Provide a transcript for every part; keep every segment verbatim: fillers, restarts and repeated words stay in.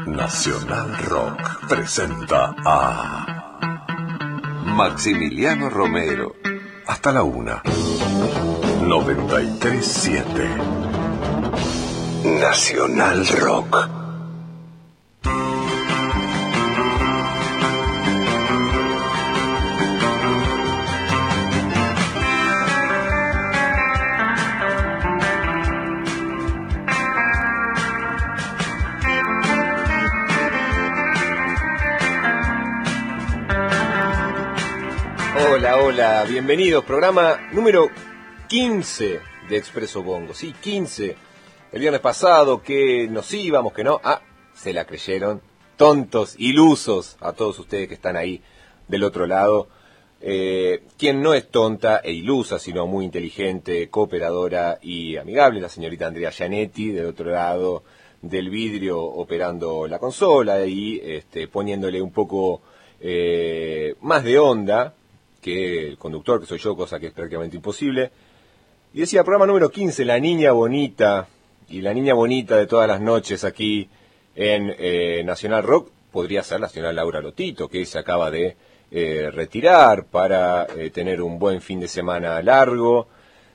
Nacional Rock presenta a Maximiliano Romero. Hasta la una. noventa y tres siete. Nacional Rock. Hola, hola, bienvenidos, programa número quince de Expreso Bongo, sí, quince. El viernes pasado que nos íbamos, que no, ah, se la creyeron, tontos, ilusos, a todos ustedes que están ahí del otro lado. Eh, quien no es tonta e ilusa, sino muy inteligente, cooperadora y amigable, la señorita Andrea Gianetti, del otro lado del vidrio operando la consola y este, poniéndole un poco eh, más de onda que el conductor, que soy yo, cosa que es prácticamente imposible. Y decía, programa número quince, la niña bonita, y la niña bonita de todas las noches aquí en eh, Nacional Rock, podría ser la señora Laura Lotito, que se acaba de eh, retirar para eh, tener un buen fin de semana largo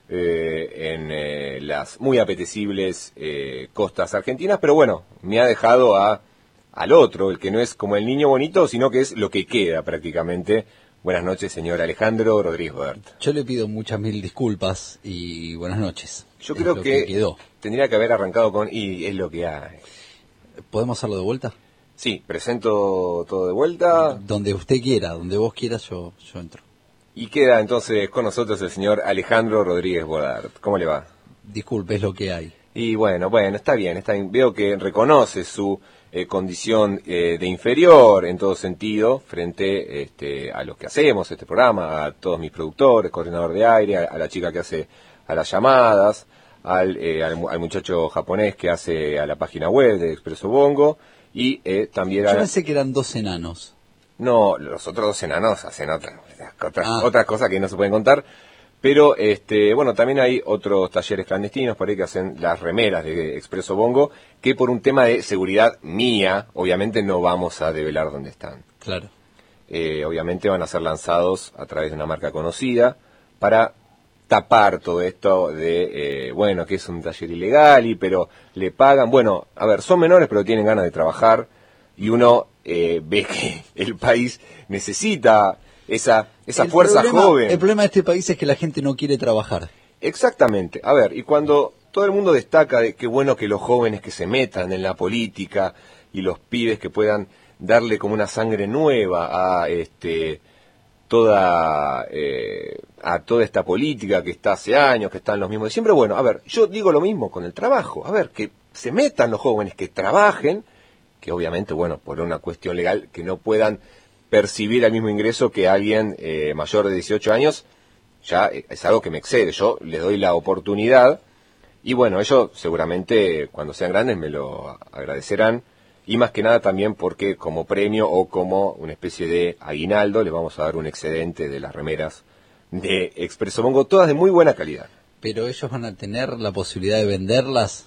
eh, en eh, las muy apetecibles eh, costas argentinas, pero bueno, me ha dejado a al otro, el que no es como el niño bonito, sino que es lo que queda prácticamente. Buenas noches, señor Alejandro Rodríguez Bodart. Yo le pido muchas mil disculpas y buenas noches. Yo creo que, que, que quedó. Tendría que haber arrancado con y es lo que hay. ¿Podemos hacerlo de vuelta? Sí, presento todo de vuelta. Donde usted quiera, donde vos quieras, yo, yo entro. Y queda entonces con nosotros el señor Alejandro Rodríguez Bodart. ¿Cómo le va? Disculpe, es lo que hay. Y bueno, bueno, está bien, está bien. Veo que reconoce su eh, condición eh, de inferior en todo sentido frente este, a los que hacemos este programa, a todos mis productores, coordinador de aire, a, a la chica que hace a las llamadas, al, eh, al, al muchacho japonés que hace a la página web de Expreso Bongo y eh, también a... Yo pensé que eran dos enanos. No, los otros dos enanos hacen otras otras, ah. otras cosas que no se pueden contar. Pero, este, bueno, también hay otros talleres clandestinos por ahí que hacen las remeras de Expreso Bongo, que por un tema de seguridad mía, obviamente no vamos a develar dónde están. Claro. Eh, obviamente van a ser lanzados a través de una marca conocida para tapar todo esto de, eh, bueno, que es un taller ilegal, y pero le pagan. Bueno, a ver, son menores pero tienen ganas de trabajar y uno eh, ve que el país necesita esa esa el fuerza problema, joven. El problema de este país es que la gente no quiere trabajar. Exactamente. A ver, y cuando todo el mundo destaca de qué bueno que los jóvenes que se metan en la política y los pibes que puedan darle como una sangre nueva a este toda eh, a toda esta política que está hace años, que están los mismos de siempre. Bueno, a ver, yo digo lo mismo con el trabajo. A ver, que se metan los jóvenes, que trabajen, que obviamente, bueno, por una cuestión legal, que no puedan percibir el mismo ingreso que alguien eh, mayor de dieciocho años, ya es algo que me excede. Yo les doy la oportunidad y bueno, ellos seguramente cuando sean grandes me lo agradecerán, y más que nada también porque como premio o como una especie de aguinaldo les vamos a dar un excedente de las remeras de Expreso Bongo, todas de muy buena calidad. ¿Pero ellos van a tener la posibilidad de venderlas?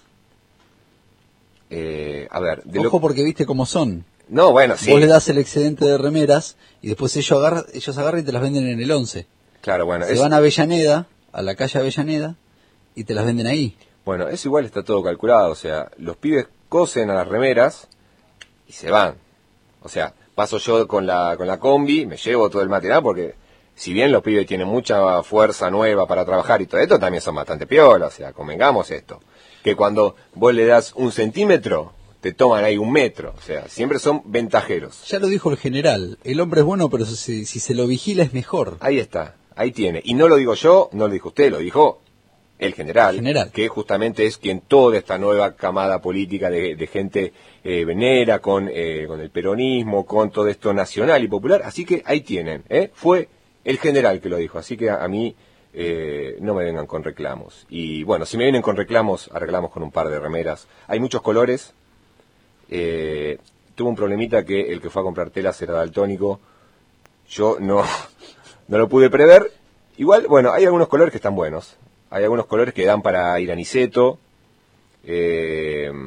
Eh, a ver, de Ojo, lo... porque viste cómo son. No, bueno, sí. Vos le das el excedente de remeras y después ellos agarran, ellos agarran y te las venden en el once. Claro, bueno. Se es... van a Avellaneda, a la calle Avellaneda, y te las venden ahí. Bueno, eso igual está todo calculado, o sea, los pibes cosen a las remeras y se van. O sea, paso yo con la con la combi, me llevo todo el material, porque si bien los pibes tienen mucha fuerza nueva para trabajar y todo esto, también son bastante piolas, o sea, convengamos esto. Que cuando vos le das un centímetro, te toman ahí un metro, o sea, siempre son ventajeros. Ya lo dijo el general, el hombre es bueno, pero si, si se lo vigila es mejor. Ahí está, ahí tiene. Y no lo digo yo, no lo dijo usted, lo dijo el general, general. que justamente es quien toda esta nueva camada política de, de gente eh, venera, con, eh, con el peronismo, con todo esto nacional y popular, así que ahí tienen, ¿eh? Fue el general que lo dijo, así que a, a mí eh, no me vengan con reclamos. Y bueno, si me vienen con reclamos, arreglamos con un par de remeras. Hay muchos colores. Eh, tuve un problemita que el que fue a comprar telas era daltónico. Yo no, no lo pude prever. Igual, bueno, hay algunos colores que están buenos. Hay algunos colores que dan para ir a Niceto. Eh,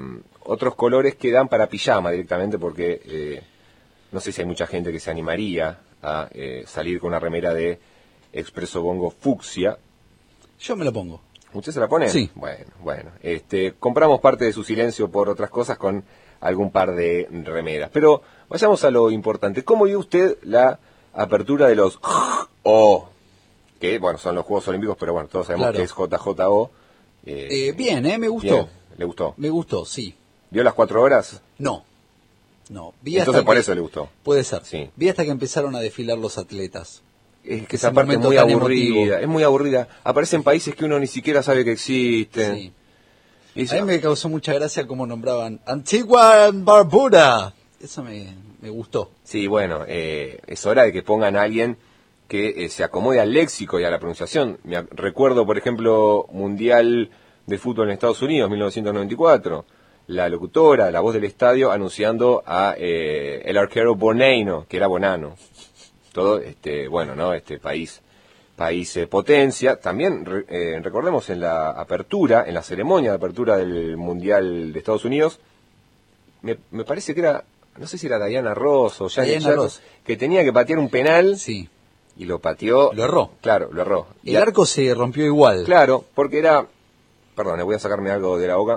otros colores que dan para pijama directamente, porque eh, no sé si hay mucha gente que se animaría a eh, salir con una remera de Expreso Bongo fucsia. Yo me lo pongo. ¿Usted se la pone? Sí. Bueno, bueno. Este, compramos parte de su silencio por otras cosas con algún par de remeras. Pero vayamos a lo importante. ¿Cómo vio usted la apertura de los O? Que, bueno, son los Juegos Olímpicos, pero bueno, todos sabemos Claro. que es J J O. Eh, Eh, bien, ¿eh? Me gustó. bien. ¿Le gustó? Me gustó, sí. ¿Vio las cuatro horas? No. No. Vi hasta Entonces por que- eso le gustó. Puede ser. Sí. Vi hasta que empezaron a desfilar los atletas. Es que Ese esa parte es momento muy tan aburrida, emotivo. es muy aburrida. Aparecen países que uno ni siquiera sabe que existen. Sí. Y dice, A mí me causó mucha gracia cómo nombraban Antigua and Barbuda. Eso me, me gustó. sí, bueno, eh, es hora de que pongan a alguien que eh, se acomode al léxico y a la pronunciación. Me ac- recuerdo, por ejemplo, Mundial de Fútbol en Estados Unidos, mil novecientos noventa y cuatro. La locutora, la voz del estadio, anunciando a eh, el arquero Bonano, que era Bonano. Todo, este, bueno, ¿no? Este país, país eh, potencia. También re- eh, recordemos en la apertura, en la ceremonia de apertura del Mundial de Estados Unidos, me, me parece que era, no sé si era Diana Ross o Janet Diana Jackson, Ross. que tenía que patear un penal Sí. y lo pateó. Lo erró. Claro, lo erró. Y El a- arco se rompió igual. Claro, porque era, perdón, le voy a sacarme algo de la boca.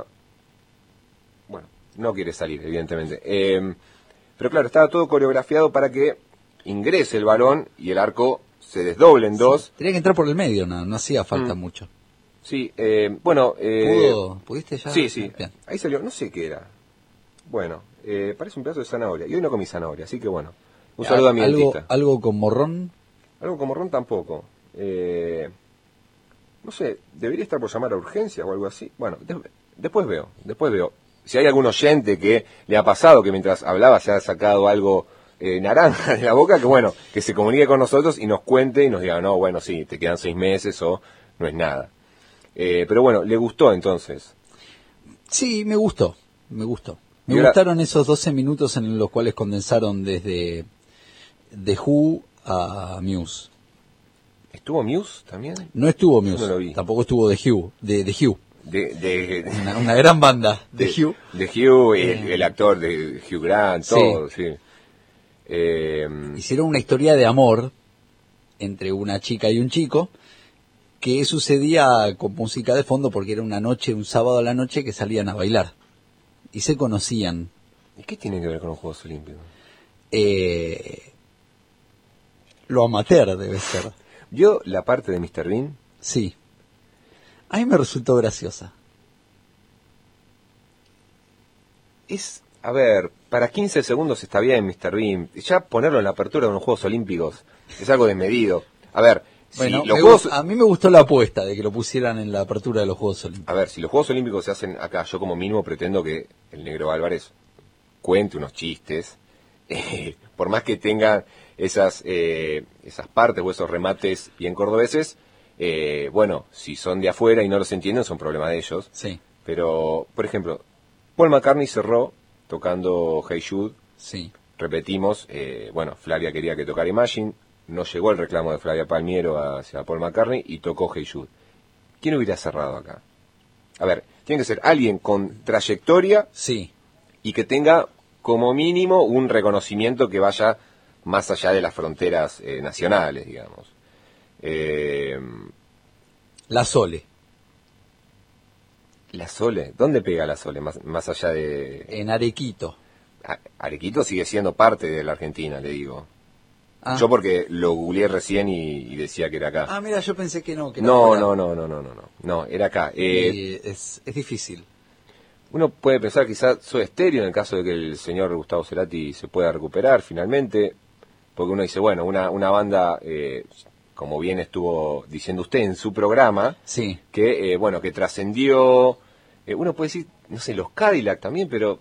Bueno, no quiere salir, evidentemente. Eh, pero claro, estaba todo coreografiado para que ingrese el balón y el arco se desdoble en dos. Tenía que entrar por el medio, no, no hacía falta Mm. mucho. Sí, eh, bueno... Eh, ¿Pudo? ¿Pudiste ya? Sí, sí. Bien. Ahí salió, no sé qué era. Bueno, eh, parece un pedazo de zanahoria. Y hoy no comí zanahoria, así que bueno. Un saludo a mi algo, dentista. algo con morrón. Algo como ron tampoco. Eh, no sé, debería estar por llamar a urgencia o algo así. Bueno, de- después veo, después veo. Si hay algún oyente que le ha pasado que mientras hablaba se ha sacado algo eh, naranja de la boca, que bueno, que se comunique con nosotros y nos cuente y nos diga, no, bueno, sí, te quedan seis meses o no es nada. Eh, pero bueno, le gustó entonces. Sí, me gustó, me gustó. Me Y ahora- gustaron esos doce minutos en los cuales condensaron desde The Who a Muse. ¿Estuvo Muse también? No estuvo Muse, No lo vi. tampoco estuvo The Who, de The Who, De, de, una, una gran banda, The de, Who. de Hugh, el, el actor de Hugh Grant, Sí. todo, sí. Eh, Hicieron una historia de amor entre una chica y un chico que sucedía con música de fondo porque era una noche, un sábado a la noche que salían a bailar y se conocían. ¿Y qué tiene que ver con los Juegos Olímpicos? Eh, lo amateur debe ser. ¿Vio la parte de mister Bean? Sí. A mí me resultó graciosa. Es, a ver, para quince segundos está bien mister Bean. Ya ponerlo en la apertura de unos Juegos Olímpicos es algo desmedido. A ver, Bueno, si los me Juegos... gu- a mí me gustó la apuesta de que lo pusieran en la apertura de los Juegos Olímpicos. A ver, si los Juegos Olímpicos se hacen acá, yo como mínimo pretendo que el Negro Álvarez cuente unos chistes, eh, por más que tenga esas eh, esas partes o esos remates bien cordobeses, eh, bueno, si son de afuera y no los entienden, son problema de ellos. Sí, Pero, por ejemplo, Paul McCartney cerró tocando Hey Jude. sí. Repetimos, eh, bueno, Flavia quería que tocara Imagine, no llegó el reclamo de Flavia Palmiero hacia Paul McCartney y tocó Hey Jude. ¿Quién hubiera cerrado acá? A ver, tiene que ser alguien con trayectoria Sí. y que tenga como mínimo un reconocimiento que vaya más allá de las fronteras eh, nacionales, digamos. Eh, La Sole. la Sole, ¿dónde pega la Sole? Más, más allá de... En Arequito. A- Arequito sigue siendo parte de la Argentina, le digo. Ah. Yo porque lo googleé recién y, y decía que era acá. Ah, mira, yo pensé que no. Que era no, fuera. no, no, no, no, no, no, no, era acá. Eh, Y es, es difícil. Uno puede pensar quizás Soda Stereo en el caso de que el señor Gustavo Cerati se pueda recuperar finalmente, porque uno dice, bueno, una, una banda, eh, como bien estuvo diciendo usted en su programa, Sí. que, eh, bueno, que trascendió, eh, uno puede decir, no sé, los Cadillac también, pero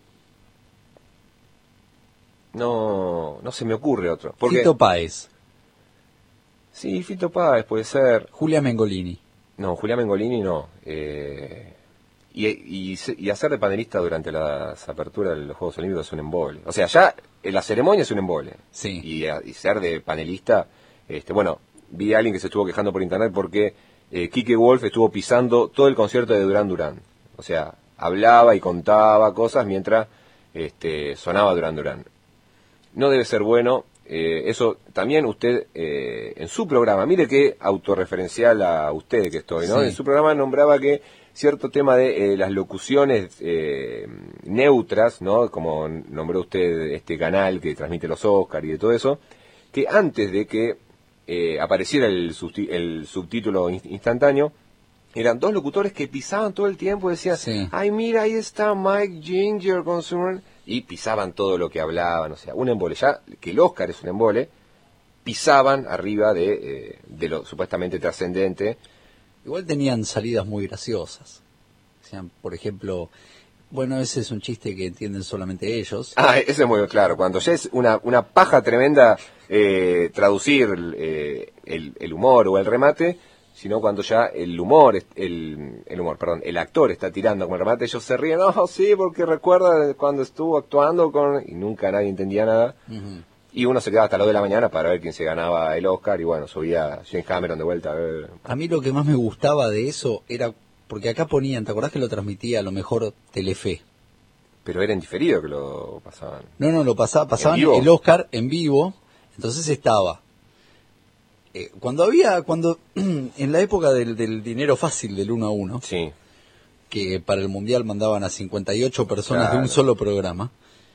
no, no se me ocurre otro. Porque, Fito Páez. sí, Fito Páez puede ser, Julia Mengolini. no, Julián Mengolini no, eh, y, y, y hacer de panelista durante las aperturas de los Juegos Olímpicos es un embole. O sea, ya en la ceremonia es un embole. Sí. Y, y ser de panelista, este, bueno, vi a alguien que se estuvo quejando por internet porque eh, Quique Wolf estuvo pisando todo el concierto de Durán Durán. O sea, hablaba y contaba cosas mientras este, sonaba Duran Duran. No debe ser bueno, eh, eso también usted eh, en su programa, mire qué autorreferencial a usted que estoy, ¿no? Sí. En su programa nombraba que cierto tema de eh, las locuciones eh, neutras, ¿no? Como nombró usted este canal que transmite los Oscars y de todo eso, que antes de que eh, apareciera el, subti- el subtítulo in- instantáneo, eran dos locutores que pisaban todo el tiempo y decían, Sí. ay, mira, ahí está Mike Ginger con su... Y pisaban todo lo que hablaban, o sea, un embole. Ya que el Oscar es un embole, pisaban arriba de, eh, de lo supuestamente trascendente. Igual tenían salidas muy graciosas. O sea, por ejemplo, bueno, ese es un chiste que entienden solamente ellos. Ah, eso es muy claro. Cuando ya es una, una paja tremenda eh, traducir eh, el, el humor o el remate, sino cuando ya el humor, el, el humor, perdón, el actor está tirando con el remate, ellos se ríen, no, sí, porque recuerda cuando estuvo actuando con... Y nunca nadie entendía nada. Uh-huh. Y uno se quedaba hasta las dos de la mañana para ver quién se ganaba el Oscar, y bueno, subía James Cameron de vuelta a ver. A mí lo que más me gustaba de eso era, porque acá ponían, ¿te acordás que lo transmitía a lo mejor Telefe? Pero era en diferido que lo pasaban. No, no, lo pasaba, pasaban vivo? el Oscar en vivo, entonces estaba... Eh, cuando había, cuando en la época del, del dinero fácil del uno a uno, Sí. que para el Mundial mandaban a cincuenta y ocho personas Claro. de un solo programa,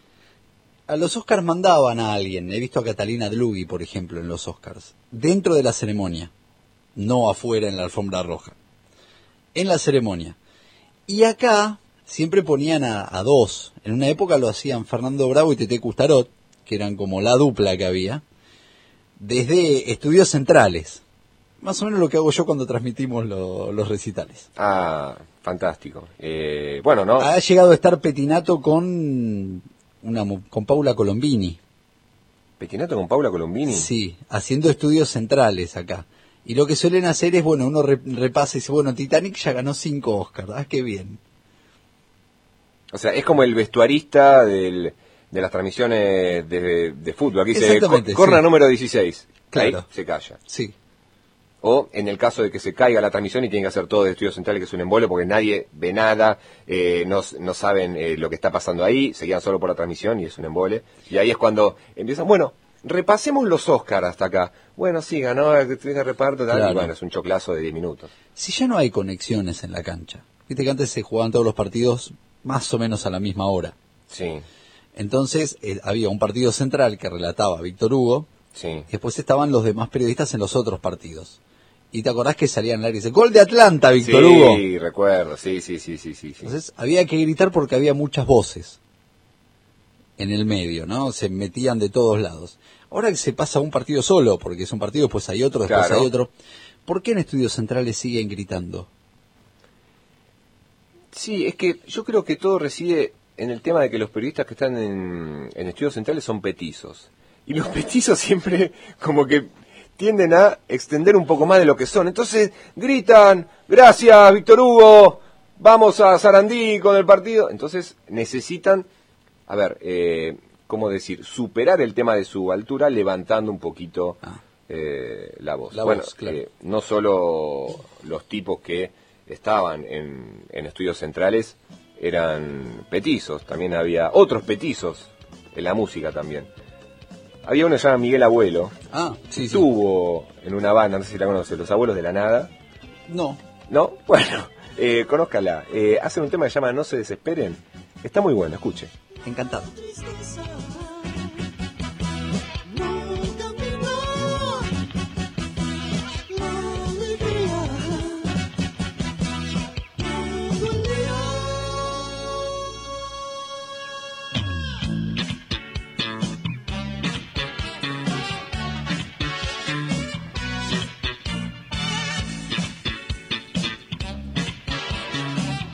a los Oscars mandaban a alguien. He visto a Catalina Dlugi, por ejemplo, en los Oscars, dentro de la ceremonia, no afuera en la alfombra roja, en la ceremonia. Y acá siempre ponían a, a dos. En una época lo hacían Fernando Bravo y Tete Custarot, que eran como la dupla que había, desde estudios centrales. Más o menos lo que hago yo cuando transmitimos lo- los recitales. Ah, fantástico. Eh, bueno, ¿no? Ha llegado a estar Petinato con una mu- con Paula Colombini. Petinato con Paula Colombini. Sí, haciendo estudios centrales acá. Y lo que suelen hacer es, bueno, uno re- repasa y dice, bueno, Titanic ya ganó cinco Oscars. Ah, qué bien. O sea, es como el vestuarista del, de las transmisiones de, de fútbol. Aquí dice, Exactamente, corna sí. número dieciséis. Claro. Ahí se calla. Sí. O en el caso de que se caiga la transmisión y tienen que hacer todo de estudios centrales, que es un embole, porque nadie ve nada, eh, no, no saben eh, lo que está pasando ahí, se guían solo por la transmisión y es un embole. Y ahí es cuando empiezan, bueno, repasemos los Oscars hasta acá. Bueno, sí, ganó el de reparto, tal, Claro. y bueno, es un choclazo de diez minutos. Si ya no hay conexiones en la cancha. Viste que antes se jugaban todos los partidos más o menos a la misma hora. Sí, Entonces eh, había un partido central que relataba Víctor Hugo, sí. y después estaban los demás periodistas en los otros partidos. Y te acordás que salían al aire y dice, gol de Atlanta, Víctor Hugo. Sí, recuerdo, sí, sí, sí, sí, sí. sí. Entonces había que gritar porque había muchas voces en el medio, ¿no? Se metían de todos lados. Ahora que se pasa un partido solo, porque es un partido, después hay otro, después Claro. hay otro. ¿Por qué en estudios centrales siguen gritando? Sí, es que yo creo que todo reside en el tema de que los periodistas que están en, en estudios centrales son petizos. Y los petizos siempre como que tienden a extender un poco más de lo que son. Entonces gritan, gracias Víctor Hugo, vamos a Sarandí con el partido. Entonces necesitan, a ver, eh, ¿cómo decir? Superar el tema de su altura levantando un poquito Ah. eh, la voz. La bueno, voz, claro. eh, no solo los tipos que estaban en, en estudios centrales eran petizos, también había otros petizos en la música también. Había uno que se llama Miguel Abuelo, Ah, sí, sí. estuvo en una banda, no sé si la conoces, Los Abuelos de la Nada, No. ¿no? Bueno, eh, conózcala, eh, hacen un tema que se llama No se desesperen, está muy bueno, escuche. Encantado.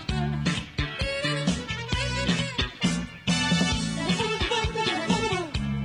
Thank you.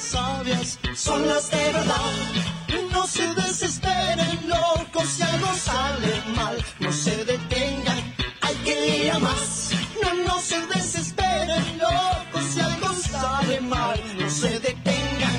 sabias son las de verdad. No se desesperen, locos, si algo sale mal. No se detengan, hay que ir a más. No, no se desesperen, locos, si algo sale mal. No se detengan.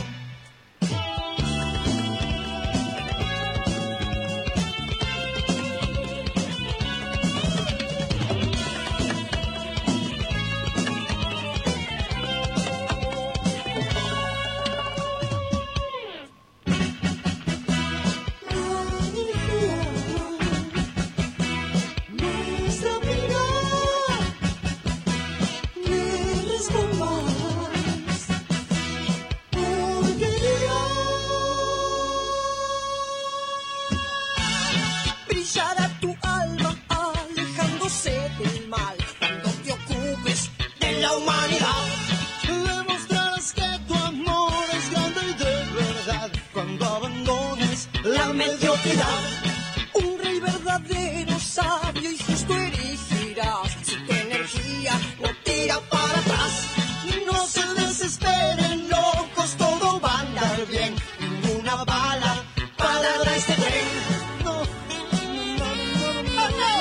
Un rey verdadero, sabio y justo erigirás. Si tu energía no tira para atrás, no se desesperen, locos, todo va a andar bien. Ninguna bala parará este tren. No, no, no, no, no, no.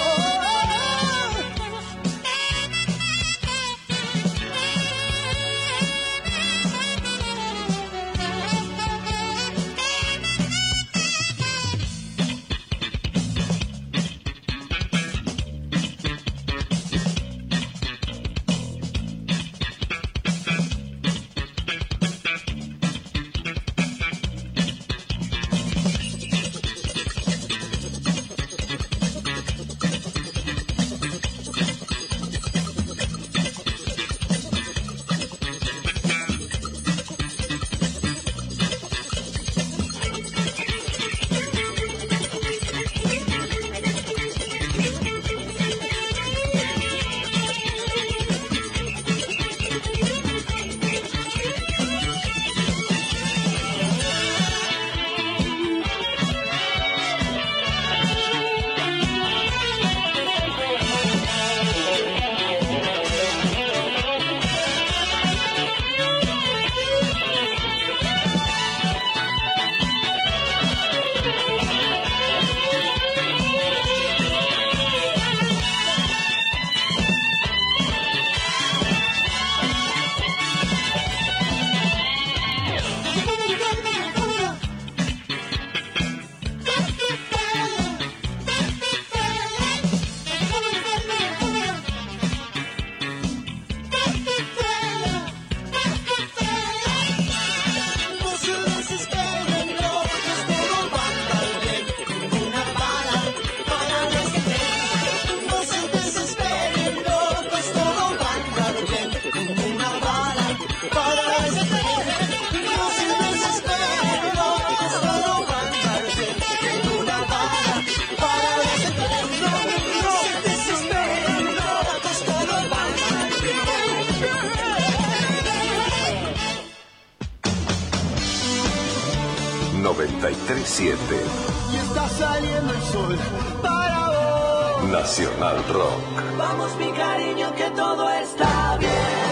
noventa y tres siete. Y está saliendo el sol para vos. Nacional Rock. Vamos, mi cariño, que todo está bien.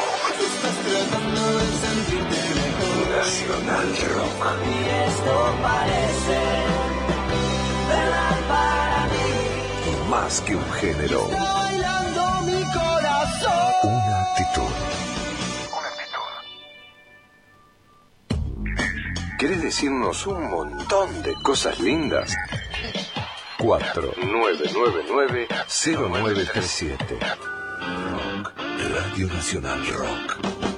Estás tratando de sentirte mejor. Nacional Rock. Y esto parece verdad para mí. Más que un género. Está bailando mi corazón. Una actitud. ¿Querés decirnos un montón de cosas lindas? cuatro nueve nueve nueve cero nueve tres siete. Rock. Radio Nacional Rock.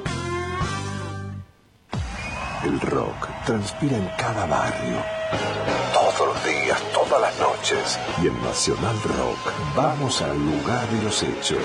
El rock transpira en cada barrio. Todos los días, todas las noches. Y en Nacional Rock vamos al lugar de los hechos.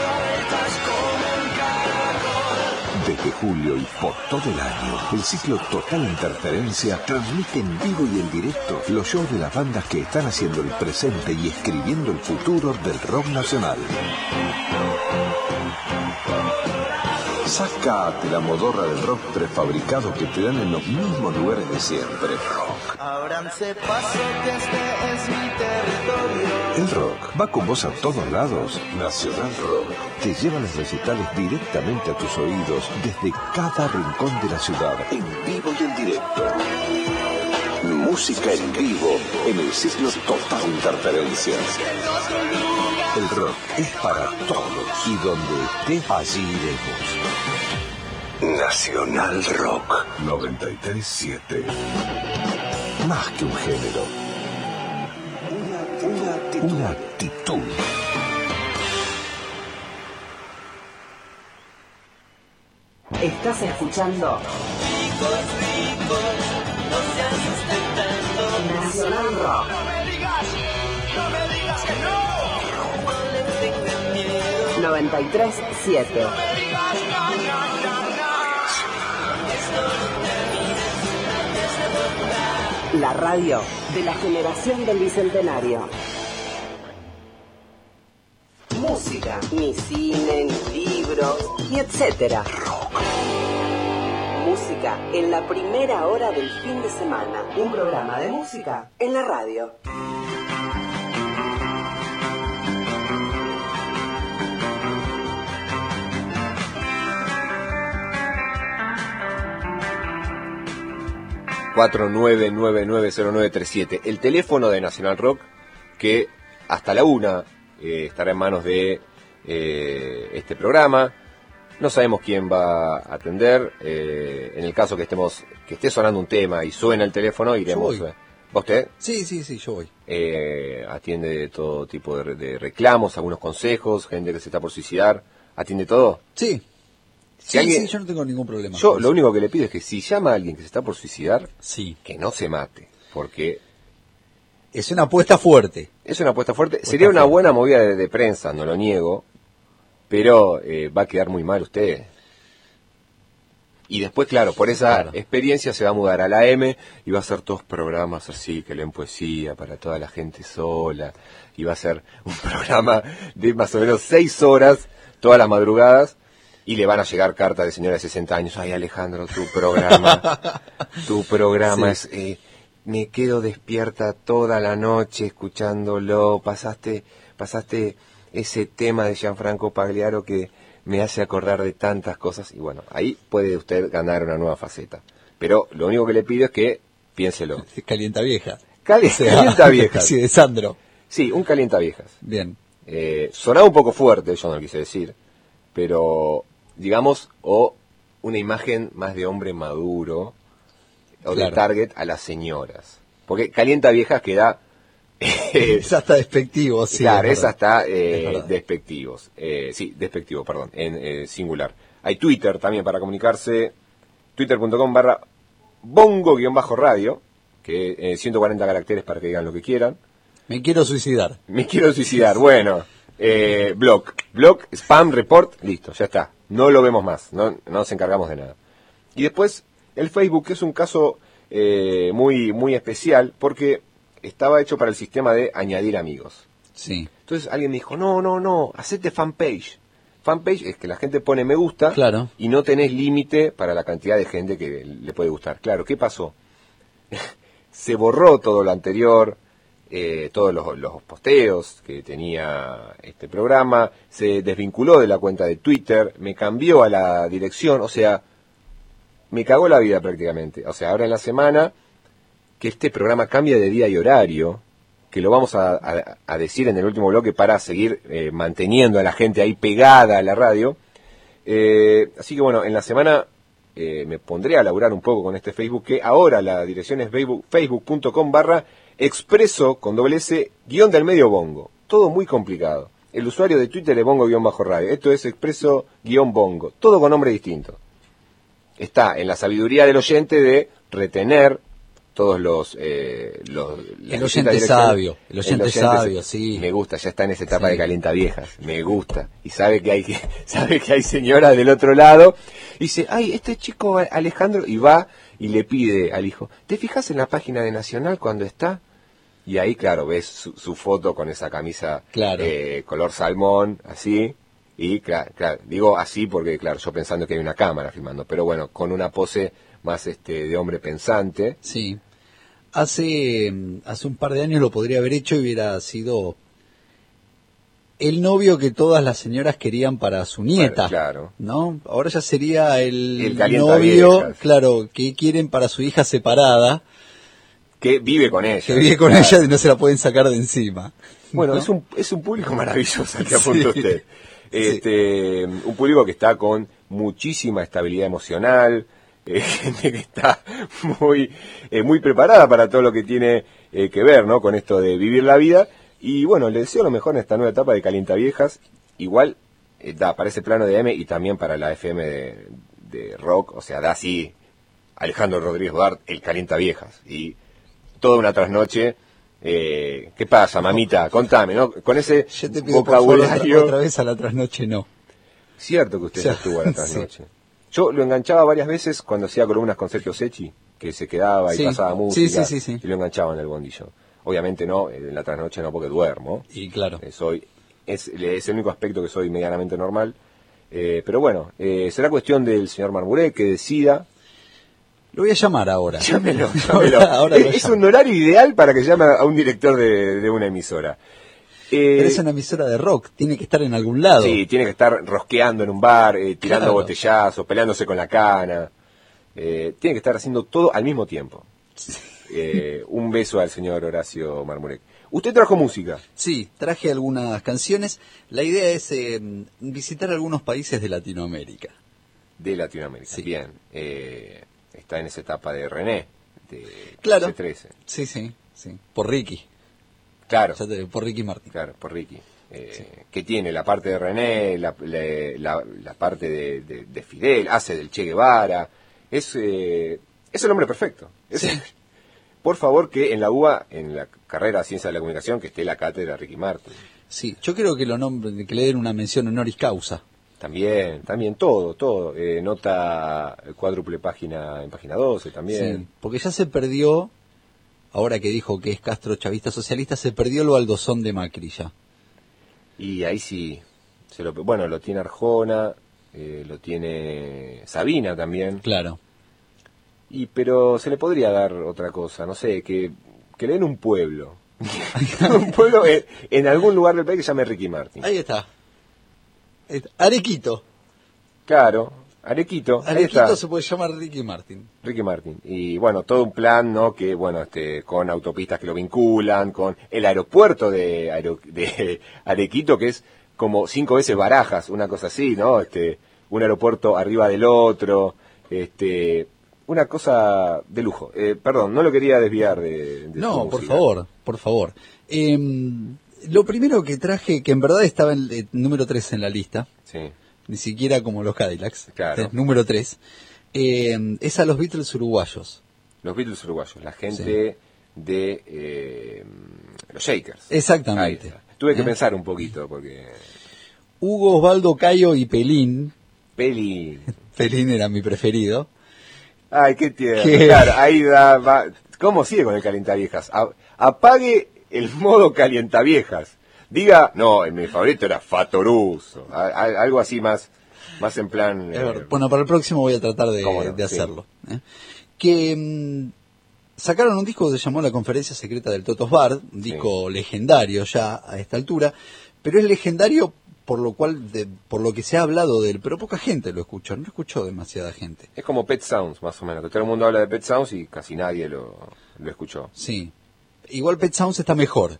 Desde julio y por todo el año, el ciclo Total Interferencia transmite en vivo y en directo los shows de las bandas que están haciendo el presente y escribiendo el futuro del rock nacional. Sácate la modorra del rock prefabricado que te dan en los mismos lugares de siempre. Rock. Ábranse paso que este es mi territorio. El rock va con vos a todos lados. Nacional Rock te lleva los recitales directamente a tus oídos desde cada rincón de la ciudad, en vivo y en directo. Música en vivo en el ciclo Total Interferencias. El rock es para todos y donde esté, allí iremos. Nacional Rock noventa y tres siete. Más que un género, una, una, actitud. una actitud. Estás escuchando Nacional Rock. noventa y tres siete. La radio de la generación del Bicentenario. Música, ni cine, ni libros, ni etcétera. Música en la primera hora del fin de semana. Un programa de música en la radio. cuatro nueve nueve nueve cero nueve tres siete, el teléfono de Nacional Rock, que hasta la una eh, estará en manos de eh, este programa. No sabemos quién va a atender. Eh, en el caso que estemos que esté sonando un tema y suena el teléfono, iremos. Yo voy. ¿Vos te? Sí, sí, sí, yo voy. Eh, atiende todo tipo de, de reclamos, algunos consejos, gente que se está por suicidar. ¿Atiende todo? Sí. Si Sí, alguien- sí, yo no tengo ningún problema. Yo con lo eso. único que le pido es que si llama a alguien que se está por suicidar, Sí. que no se mate, porque Es una apuesta fuerte. es una apuesta fuerte. Apuesta Sería una fuerte. buena movida de, de prensa, no lo niego, pero eh, va a quedar muy mal usted. Y después, claro, por esa Claro. experiencia se va a mudar a la M y va a hacer todos programas así, que leen poesía para toda la gente sola. Y va a ser un programa de más o menos seis horas, todas las madrugadas. Y le van a llegar cartas de señora de sesenta años. Ay, Alejandro, tu programa, tu programa Sí. es... eh, me quedo despierta toda la noche escuchándolo. Pasaste, pasaste ese tema de Gianfranco Pagliaro que me hace acordar de tantas cosas. Y bueno, ahí puede usted ganar una nueva faceta. Pero lo único que le pido es que piénselo. Calienta vieja. Cali- O sea, calienta viejas. Sí, de Sandro. Sí, un calienta viejas. Bien. Eh, sonaba un poco fuerte, yo no lo quise decir, pero digamos, o una imagen más de hombre maduro, o de Claro. target a las señoras. Porque calienta viejas queda... eh, Es hasta despectivo, sí. claro, es es verdad. hasta Es eh, verdad. despectivos. Eh, sí, despectivo, perdón, en eh, singular. Hay Twitter también para comunicarse, twitter.com barra bongo-radio, que eh, ciento cuarenta caracteres para que digan lo que quieran. Me quiero suicidar. Me quiero suicidar, bueno, eh, blog, blog, spam, report, listo, ya está. No lo vemos más, no, no nos encargamos de nada. Y después, el Facebook, que es un caso eh, muy, muy especial, porque estaba hecho para el sistema de añadir amigos. Sí. Entonces alguien me dijo, no, no, no, hacete fanpage. Fanpage es que la gente pone me gusta Claro. y no tenés límite para la cantidad de gente que le puede gustar. Claro, ¿qué pasó? Se borró todo lo anterior, eh, todos los, los posteos que tenía este programa, se desvinculó de la cuenta de Twitter, me cambió a la dirección, o sea, me cagó la vida prácticamente. O sea, ahora en la semana que este programa cambia de día y horario, que lo vamos a, a- a decir en el último bloque para seguir eh, manteniendo a la gente ahí pegada a la radio. Eh, así que bueno, en la semana eh, me pondré a laburar un poco con este Facebook, que ahora la dirección es facebook- facebook.com barra expreso con doble S guión del medio bongo. Todo muy complicado. El usuario de Twitter es bongo guión bajo radio. Esto es expreso guión bongo. Todo con nombre distinto. Está en la sabiduría del oyente de retener todos los... Eh, los las El distintas oyente direcciones. sabio, el oyente sabio, sí. Me gusta, ya está en esa etapa Sí. de calienta viejas, me gusta. Y sabe que hay sabe que hay señoras del otro lado. Y dice, ay, este chico Alejandro, y va y le pide al hijo, ¿te fijas en la página de Nacional cuando está? Y ahí, claro, ves su, su foto con esa camisa Claro. eh, color salmón, así, Y claro, claro, digo así porque, claro, yo pensando que hay una cámara filmando, pero bueno, con una pose más este de hombre pensante. Sí. Hace, hace un par de años lo podría haber hecho y hubiera sido el novio que todas las señoras querían para su nieta. Bueno, claro. ¿No? Ahora ya sería el, El novio, calientaviejas. claro, que quieren para su hija separada. Que vive con ella. Que vive con claro. ella y no se la pueden sacar de encima. Bueno, ¿no? es un es un público maravilloso al que apunta Sí. usted. Este, sí. Un público que está con muchísima estabilidad emocional, eh, gente que está muy eh, muy preparada para todo lo que tiene eh, que ver, ¿no? Con esto de vivir la vida. Y bueno, le deseo lo mejor en esta nueva etapa de Calientaviejas. Igual eh, da para ese plano de M y también para la F M de, de rock, o sea, da así Alejandro Rodríguez Bart, el Calientaviejas. Y toda una trasnoche. Eh, ¿Qué pasa, mamita? Contame, ¿no? Con ese Yo te pido vocabulario. por favor, otra vez a la trasnoche no. Cierto que usted O sea, ya estuvo a la trasnoche. sí. Yo lo enganchaba varias veces cuando hacía columnas con Sergio Secchi, que se quedaba y Sí. pasaba música. Sí, sí, sí, sí. Y lo enganchaba en el bondillo. Obviamente no, en la trasnoche no, porque duermo. Y claro. Eh, soy es, es el único aspecto que soy medianamente normal. Eh, pero bueno, eh, será cuestión del señor Marmuré que decida. Lo voy a llamar ahora. Llámelo, llámelo. Ahora, ahora lo es, es llamo. un horario ideal para que llame a un director de, de una emisora. Eh, Pero es una emisora de rock, tiene que estar en algún lado. Sí, tiene que estar rosqueando en un bar, eh, tirando Claro. botellazos, peleándose con la cana. Eh, tiene que estar haciendo todo al mismo tiempo. Eh, un beso al señor Horacio Marmurek. Usted trajo música. Sí, traje algunas canciones. La idea es eh, visitar algunos países de Latinoamérica. De Latinoamérica. Sí. Bien. Eh, está en esa etapa de René, de Claro. C trece. Sí, sí, sí. Por Ricky. Claro, Ya te- por Ricky Martin. claro, por Ricky. Eh, Sí. Que tiene la parte de René, la, la, la- la parte de, de- de Fidel, hace del Che Guevara. Es, eh, es el hombre perfecto. Es- Sí. Por favor, que en la U B A, en la carrera de Ciencia de la Comunicación, que esté la cátedra Ricky Martin. Sí, yo creo que lo nombren, que le den una mención honoris causa. También, también, todo, todo. Eh, nota cuádruple página en página doce también. Sí, porque ya se perdió, ahora que dijo que es Castro chavista socialista, se perdió lo aldozón de Macri ya. Y ahí sí, se lo, bueno, lo tiene Arjona, eh, lo tiene Sabina también. Claro. Y pero se le podría dar otra cosa, no sé, que, que le den un pueblo. un pueblo en, en algún lugar del país que se llame Ricky Martin. Ahí está. Est- Arequito. Claro, Arequito, ahí Arequito está, se puede llamar Ricky Martin. Ricky Martin. Y bueno, todo un plan, ¿no? Que bueno, este, con autopistas que lo vinculan, con el aeropuerto de, Aero- de Arequito, que es como cinco veces Barajas, una cosa así, ¿no? Este, un aeropuerto arriba del otro, este, una cosa de lujo. Eh, perdón, no lo quería desviar de, de No, su por música. favor, por favor. Em, lo primero que traje, que en verdad estaba en el número tres en la lista, Sí, ni siquiera como los Cadillacs, Claro. es número tres, em, es a los Beatles uruguayos. los Beatles uruguayos, la gente de eh, los Shakers. Ahí Exactamente. está. Tuve que ¿Eh? pensar un poquito, porque Hugo, Osvaldo, Cayo y Pelín. Peli... Pelín era mi preferido. Ay, qué tierno. ¿Qué? Claro, ahí da, va. ¿Cómo sigue con el calientaviejas? A- apague el modo calientaviejas. Diga, no, el mi favorito era Fatoruso. A- a- algo así más, más en plan. Es eh, verdad. Bueno, para el próximo voy a tratar de, Cómo no, de sí. hacerlo. ¿eh? Que mm, sacaron un disco que se llamó La Conferencia Secreta del Totos Bar, un disco legendario ya a esta altura, pero es legendario por lo cual, de, por lo que se ha hablado de él, pero poca gente lo escuchó, no escuchó demasiada gente. Es como Pet Sounds, más o menos. Que todo el mundo habla de Pet Sounds y casi nadie lo, lo escuchó. Sí. Igual Pet Sounds está mejor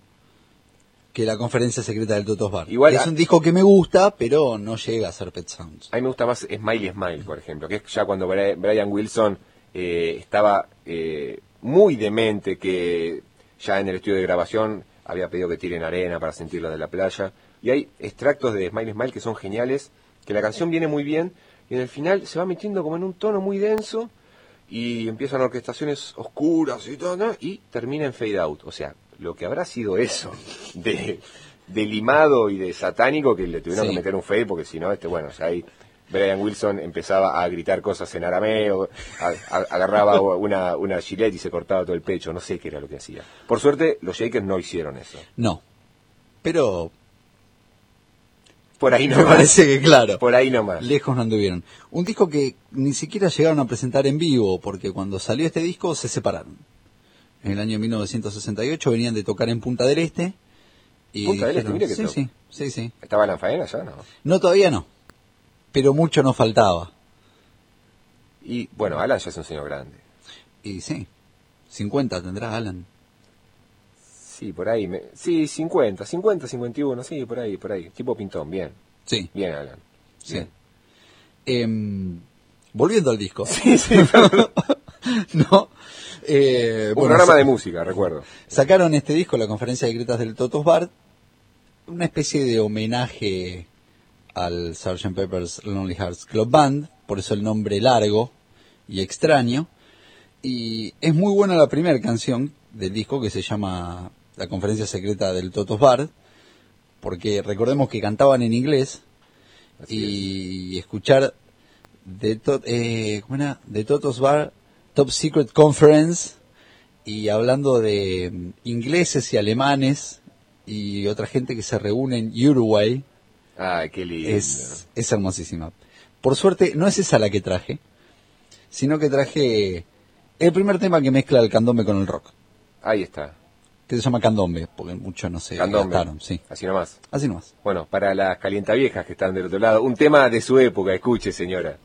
que La Conferencia Secreta del Totos Bar. Igual es a- un disco que me gusta, pero no llega a ser Pet Sounds. A mí me gusta más Smiley Smile, por ejemplo, que es ya cuando Bri- Brian Wilson eh, estaba eh, muy demente, que ya en el estudio de grabación había pedido que tiren arena para sentirla de la playa. Y hay extractos de Smiley Smile que son geniales, que la canción viene muy bien, y en el final se va metiendo como en un tono muy denso, y empiezan orquestaciones oscuras y todo, ¿no? Y termina en fade out. O sea, lo que habrá sido eso de, de limado y de satánico, que le tuvieron Sí. que meter un fade, porque si no, este, bueno, ya ahí Brian Wilson empezaba a gritar cosas en arameo, a- a- agarraba una, una gilet y se cortaba todo el pecho, no sé qué era lo que hacía. Por suerte, los Shakers no hicieron eso. No. Pero Por ahí Me nomás. parece que claro. Por ahí nomás. Lejos no anduvieron. Un disco que ni siquiera llegaron a presentar en vivo, porque cuando salió este disco se separaron. En el año mil novecientos sesenta y ocho venían de tocar en Punta del Este. Y Punta del Este, dijeron, mire que sí, to- sí, sí, sí. ¿Estaba la faena ya? No. No, todavía no. Pero mucho nos faltaba. Y bueno, Alan ya es un señor grande. Y sí, cincuenta tendrá Alan. Sí, por ahí. Me... Sí, cincuenta, cincuenta, cincuenta y uno, sí, por ahí, por ahí. Tipo pintón, bien. Sí, Bien, Alan. sí. Bien. Em, volviendo al disco. Sí, sí. no. Eh, Un bueno, programa sa- de música, recuerdo. Sacaron este disco, la conferencia de secretas del Totos Bar, una especie de homenaje al sergeant Pepper's Lonely Hearts Club Band, por eso el nombre largo y extraño. Y es muy buena la primera canción del disco, que se llama La conferencia secreta del Totos Bar, porque recordemos que cantaban en inglés. Así Y escuchar de, to eh, ¿cómo era? de Totos Bar Top Secret Conference, y hablando de mm, ingleses y alemanes y otra gente que se reúne en Uruguay, Ay, qué lindo. es, es hermosísima. Por suerte no es esa la que traje, sino que traje el primer tema que mezcla el candombe con el rock, Ahí está. que se llama candombe, porque muchos no se Candombe. gastaron, sí. Así nomás. Así nomás. Bueno, para las calientaviejas que están del otro lado, un tema de su época, escuche, señora.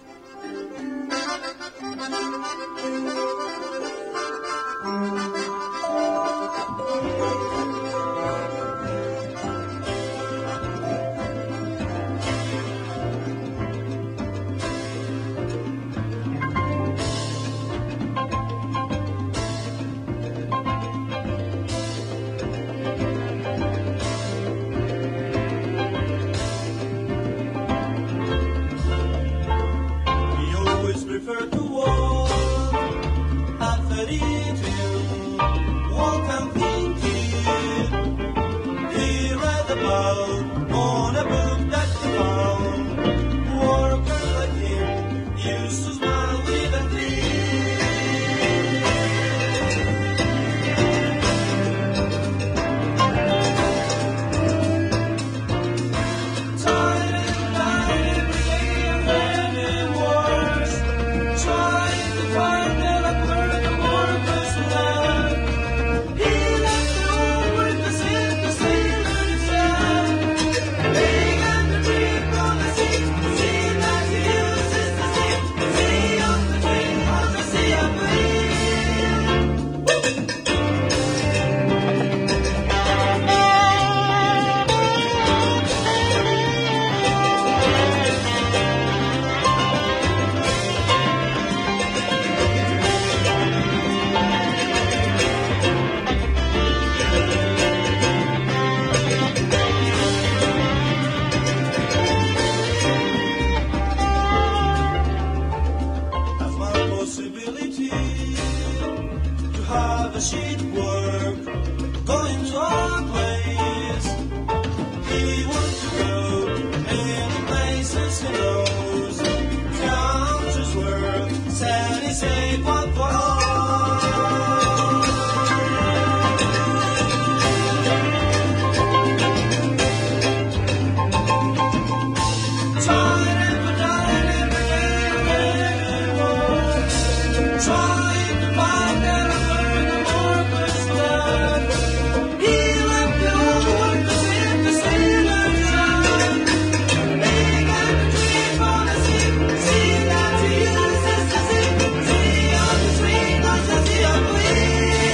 We always prefer to walk after eating, walk and thinking. He read about on a book that he found. Workers like him used to smile with a Time and night, every day and then wars. Trying to find that where the workers land. He left the old work to sit to sail and sand. Big and the dream on the sea, the sea that he uses to see. The sea on the dream on the sea of That's my possibility to have a sheet work going to our place. He wants to go any places he knows. Countries where sad is safe but for all. Trying to die every day anymore. Trying to find out where the workers stand. He left the old workers in the sea and sun. Big and the dream on the sea, sea that he uses to see. Sea on the street, on the sea of wind.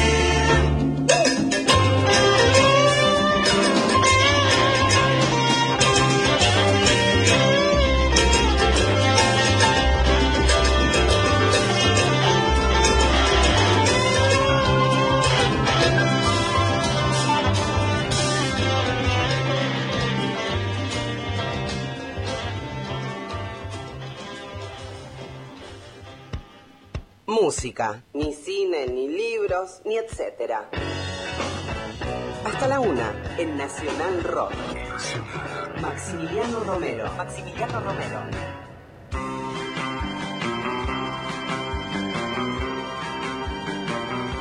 Música, ni cine, ni libros, ni etcétera. Hasta la una, en Nacional Rock. Maximiliano Romero. Maximiliano Romero.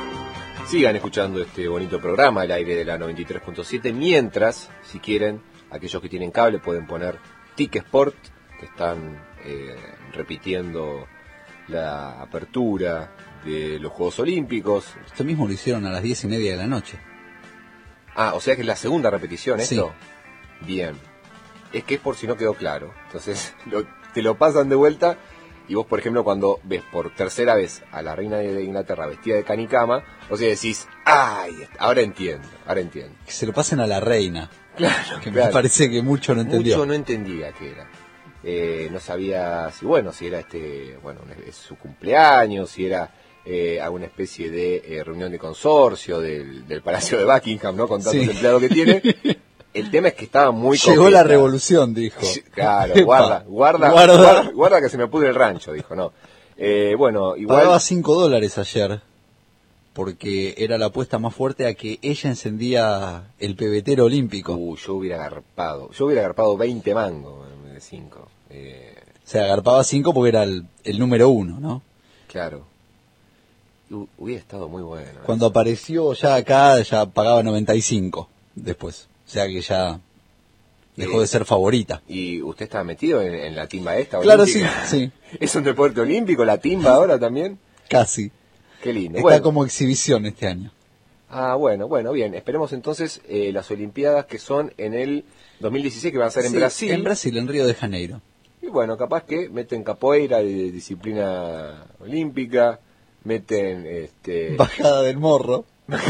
Sigan escuchando este bonito programa al aire de la noventa y tres punto siete, mientras, si quieren, aquellos que tienen cable pueden poner Tic Sport, que están eh, repitiendo la apertura de los Juegos Olímpicos. Esto mismo lo hicieron a las diez y media de la noche. Ah, o sea que es la segunda repetición, Sí. ¿esto? Bien. Es que es por si no quedó claro. Entonces, lo- te lo pasan de vuelta y vos, por ejemplo, cuando ves por tercera vez a la reina de Inglaterra vestida de canicama, o sea, decís, ¡ay! Ahora entiendo, ahora entiendo. Que se lo pasen a la reina, Claro, que claro. me parece que mucho no entendió. Mucho no entendía qué era. Eh, no sabía si, bueno, si era este, bueno, es su cumpleaños, si era eh, alguna especie de eh, reunión de consorcio del, del Palacio de Buckingham, ¿no? Con tantos Sí. empleados que tiene. El tema es que estaba muy Llegó la coqueta. revolución, dijo. Sí, Claro, Epa, guarda, guarda, guarda. guarda, guarda que se me pudre el rancho, dijo, no. Eh, bueno, igual. Pagaba cinco dólares ayer, porque era la apuesta más fuerte a que ella encendía el pebetero olímpico. Uh, yo hubiera agarpado, yo hubiera agarpado veinte mangos en vez de cinco. Eh, O sea, agarpaba cinco porque era el, el número uno, ¿no? claro. Hu- Hubiera estado muy bueno. ¿eh? Cuando apareció ya acá, ya pagaba noventa y cinco después. O sea que ya dejó Eh, de ser favorita. ¿Y usted estaba metido en, en la timba esta? Claro, sí, olímpica? sí, ¿Es un deporte olímpico la timba ahora también? casi. Qué lindo. Está Bueno. como exhibición este año. Ah, bueno, bueno, bien. Esperemos entonces eh, las Olimpiadas que son en el dos mil dieciséis, que van a ser en Sí, Brasil. En Brasil, en Río de Janeiro. Y bueno, capaz que meten capoeira de de disciplina olímpica, meten este Bajada del morro.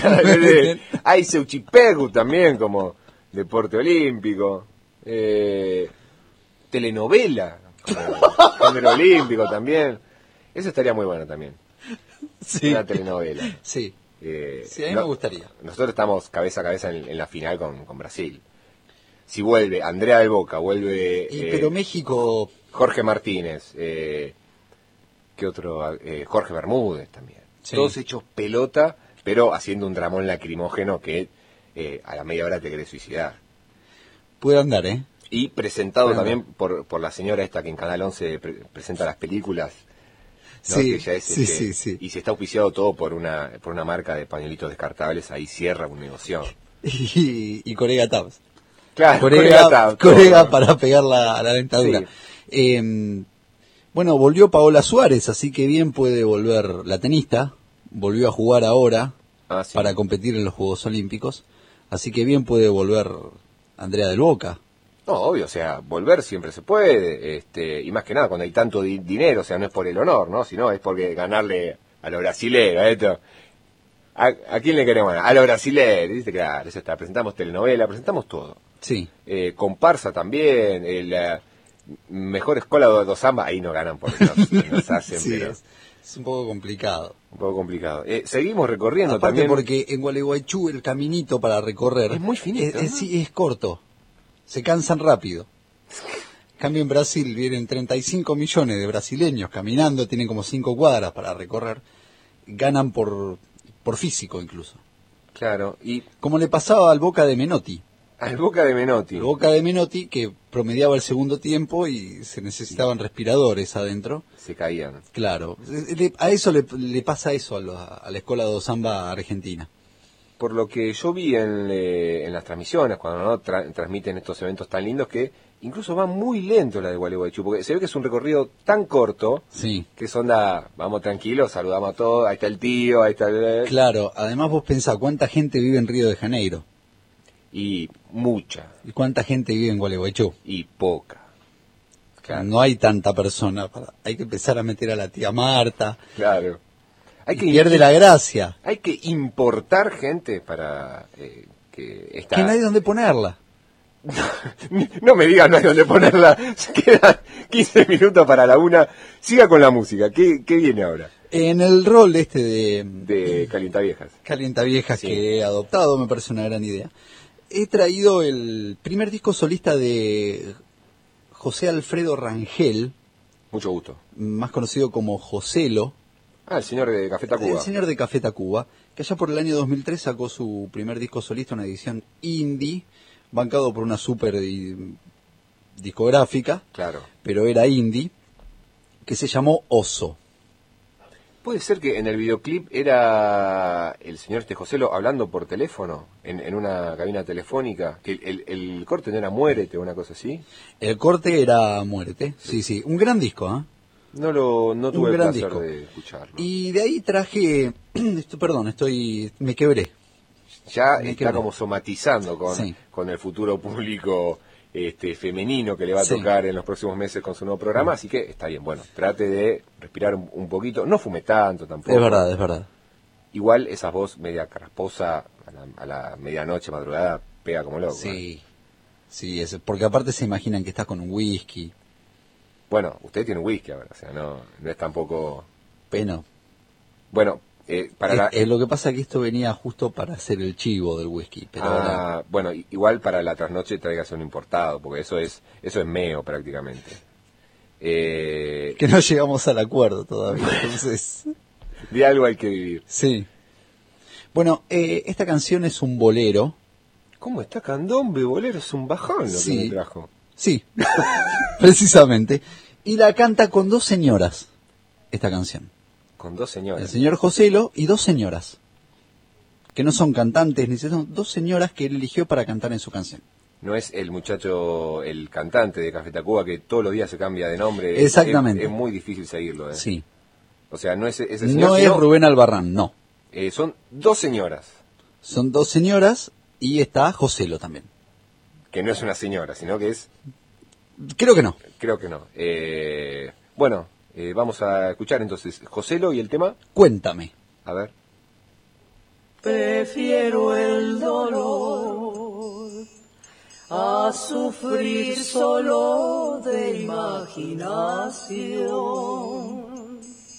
hay Seuchipegu también como deporte olímpico, eh, telenovela como género olímpico también. Eso estaría muy bueno también, Sí. una telenovela. Sí, Eh, sí, a mí no- me gustaría. Nosotros estamos cabeza a cabeza en, en la final con, con Brasil. Si vuelve Andrea del Boca, vuelve Y, eh, pero México, Jorge Martínez, eh, ¿qué otro? Eh, Jorge Bermúdez también. Sí. Todos hechos pelota, pero haciendo un dramón lacrimógeno que eh, a la media hora te querés suicidar. puede andar, ¿eh? Y presentado Bueno. también por, por la señora esta que en Canal once pre- presenta las películas. ¿no? Sí, Que ella es, sí, este, sí, sí. Y si está auspiciado todo por una por una marca de pañuelitos descartables, ahí cierra un negocio. Y, y Corega Tabs. Claro, Corega, está- Corega todo. para pegar la, a la dentadura. Sí. Eh, bueno, volvió Paola Suárez, así que bien puede volver la tenista. Volvió a jugar ahora Ah, sí. para competir en los Juegos Olímpicos. Así que bien puede volver Andrea del Boca. No, obvio, o sea, volver siempre se puede, este, y más que nada cuando hay tanto di- dinero, o sea, no es por el honor, ¿no? Sino es porque ganarle a los brasileños, esto. ¿A, a quién le queremos ganar? A los brasileños, ¿viste? Claro, eso está, presentamos telenovela, presentamos todo. Sí. Eh, comparsa también, eh, la mejor escuela de dos samba, ahí no ganan porque nos, nos hacen, Sí, pero es, es un poco complicado. un poco complicado. Eh, seguimos recorriendo Aparte también. porque en Gualeguaychú el caminito para recorrer Es muy finito, es, es- ¿no? sí, es corto, se cansan rápido. En cambio en Brasil vienen treinta y cinco millones de brasileños caminando, tienen como cinco cuadras para recorrer, ganan por, por físico incluso. Claro, y Como le pasaba al Boca de Menotti. al Boca de Menotti. El Boca de Menotti que promediaba el segundo tiempo y se necesitaban respiradores adentro. Se caían. Claro, le- a eso le, le pasa eso a la, a la escuela de samba argentina. Por lo que yo vi en, eh, en las transmisiones, cuando no tra- transmiten estos eventos tan lindos, que incluso va muy lento la de Gualeguaychú, porque se ve que es un recorrido tan corto, Sí. que es onda, vamos tranquilos, saludamos a todos, ahí está el tío, ahí está el... Claro, además vos pensás cuánta gente vive en Río de Janeiro Y mucha, y cuánta gente vive en Gualeguaychú. y poca. Claro, No hay tanta persona, para, hay que empezar a meter a la tía Marta, claro. Hay y que, pierde la gracia, hay que importar gente para eh, que esta... que no hay dónde ponerla. No me digas no hay dónde ponerla, se quedan quince minutos para la una. Siga con la música, ¿qué, qué viene ahora? En el rol este de, De Calientaviejas. Calientaviejas Sí. que he adoptado, me parece una gran idea, he traído el primer disco solista de José Alfredo Rangel, Mucho gusto. más conocido como Joselo, Ah, el señor de Café Tacuba. el señor de Café Tacuba, que allá por el año dos mil tres sacó su primer disco solista, una edición indie, bancado por una super di- discográfica, Claro. pero era indie, que se llamó Oso. ¿Puede ser que en el videoclip era el señor este Joselo hablando por teléfono, en, en una cabina telefónica? Que el, el, el corte no era Muérete o una cosa así. El corte era Muérete, sí, sí. Un gran disco, ¿eh? No lo no tuve Un el gran placer disco. de escucharlo. Y de ahí traje, esto, perdón, estoy, me quebré. Ya Me está quebré. como somatizando con, Sí. con el futuro público este femenino que le va a Sí. tocar en los próximos meses con su nuevo programa, así que está bien. Bueno, trate de respirar un, un poquito, no fume tanto tampoco. Es verdad, es verdad. Igual esa voz media carrasposa a la, a la medianoche, madrugada, pega como loco. ¿eh? Sí, sí, es, porque aparte se imaginan que estás con un whisky. Bueno, usted tiene whisky ahora, o sea, no, no es tampoco... Bueno, Bueno, eh, para es- la... es lo que pasa es que esto venía justo para hacer el chivo del whisky, pero ahora- Ah, bueno, i- igual para la trasnoche tráigase un importado, porque eso es eso es meo prácticamente. Eh, que no llegamos al acuerdo todavía, entonces, de algo hay que vivir. sí. Bueno, eh, esta canción es un bolero, ¿Cómo está Candombe, bolero? Es un bajón lo Sí. que me trajo. sí, precisamente, y la canta con dos señoras, esta canción. Con dos El señores. señor Joselo y dos señoras, que no son cantantes, ni son dos señoras que él eligió para cantar en su canción. No es el muchacho, el cantante de Café Tacuba que todos los días se cambia de nombre. Es- Exactamente. Es, es muy difícil seguirlo. ¿eh? Sí, O sea, no es ese señor, no es sino, Rubén Albarrán, no. eh, son dos señoras, Son dos señoras y está Joselo también. que no es una señora, sino que es... Creo que no. Creo que no. Eh, bueno, eh, vamos a escuchar entonces Joselo y el tema. Cuéntame. A ver. Prefiero el dolor a sufrir solo de imaginación.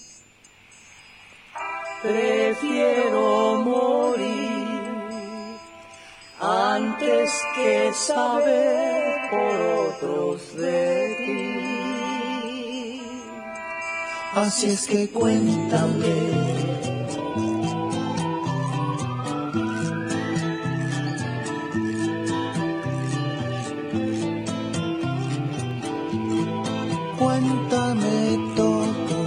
Prefiero morir antes que saber por otros de ti. Así es que cuéntame. Cuéntame todo,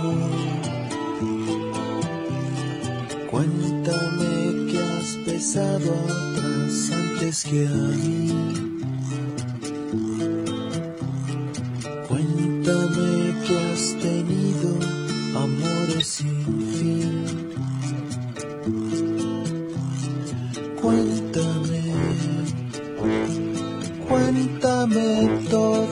cuéntame que has besado a otras antes que a mí. Cuéntame que has tenido amores sin fin. Cuéntame, cuéntame todo.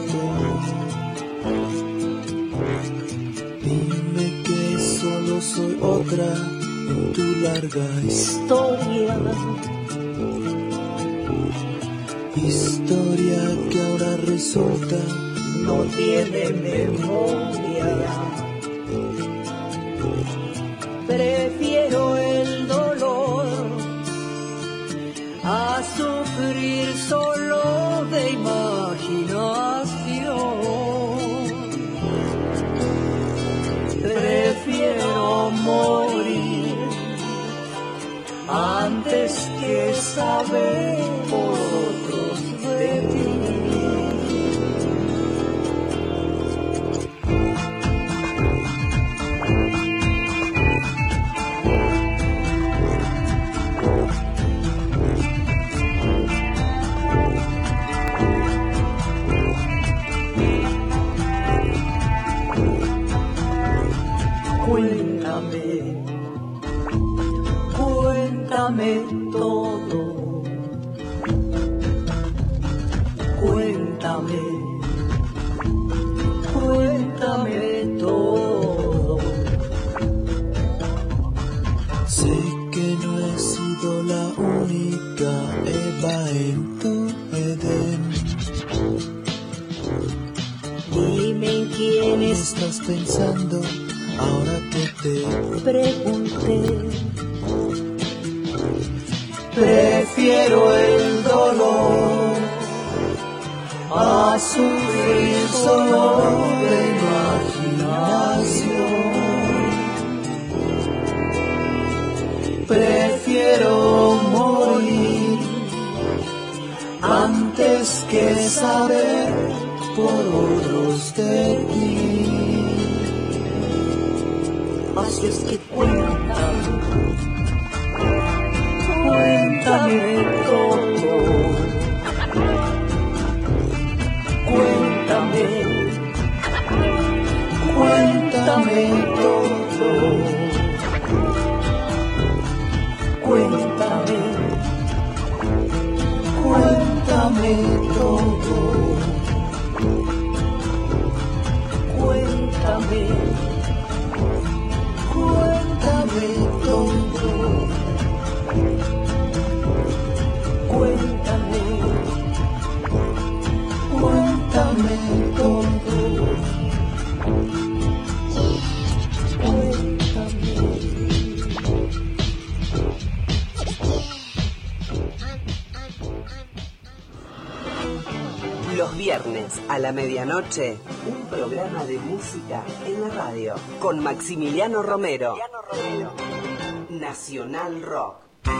Dime que solo soy otra en tu larga historia. Historia que ahora resulta no tiene memoria. Prefiero el dolor a sufrir solo de imaginación. Prefiero morir antes que saber por otros de ti. Cuéntame, cuéntame todo. Cuéntame, cuéntame todo. Sé que no he sido la única Eva en tu Edén. Dime en quién estás pensando ahora que te pregunté. Prefiero el dolor a sufrir solo de imaginación. Prefiero morir antes que saber por otros de ti. Así es que cuéntame, cuéntame todo, cuéntame, cuéntame todo, cuéntame, cuéntame todo, cuéntame, cuéntame todo, cuéntame, cuéntame todo, Los viernes a la medianoche, un programa de música en la radio con Maximiliano Romero. Nacional Rock.